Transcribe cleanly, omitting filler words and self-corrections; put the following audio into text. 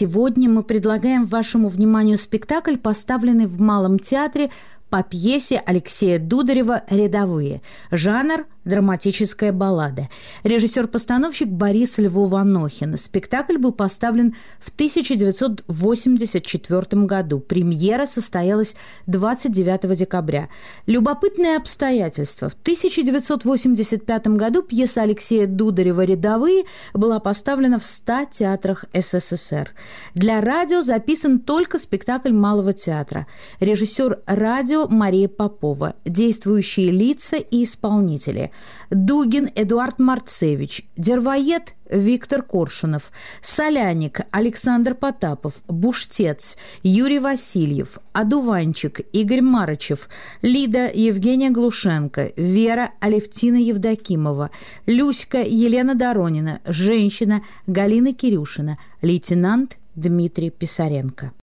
сегодня мы предлагаем вашему вниманию спектакль, поставленный в Малом театре по пьесе Алексея Дударева «Рядовые». Жанр – драматическая баллада. Режиссер-постановщик Борис Львов-Анохин. Спектакль был поставлен в 1984 году. Премьера состоялась 29 декабря. Любопытное обстоятельство. В 1985 году пьеса Алексея Дударева «Рядовые» была поставлена в 100 театрах СССР. Для радио записан только спектакль Малого театра. Режиссер радио Мария Попова. Действующие лица и исполнители: Дугин Эдуард Марцевич, Дервоед Виктор Коршунов, Соляник Александр Потапов, Буштец Юрий Васильев, Одуванчик Игорь Марычев, Лида Евгения Глушенко, Вера Алевтина Евдокимова, Люська Елена Доронина, женщина Галина Кирюшина, лейтенант Дмитрий Писаренко.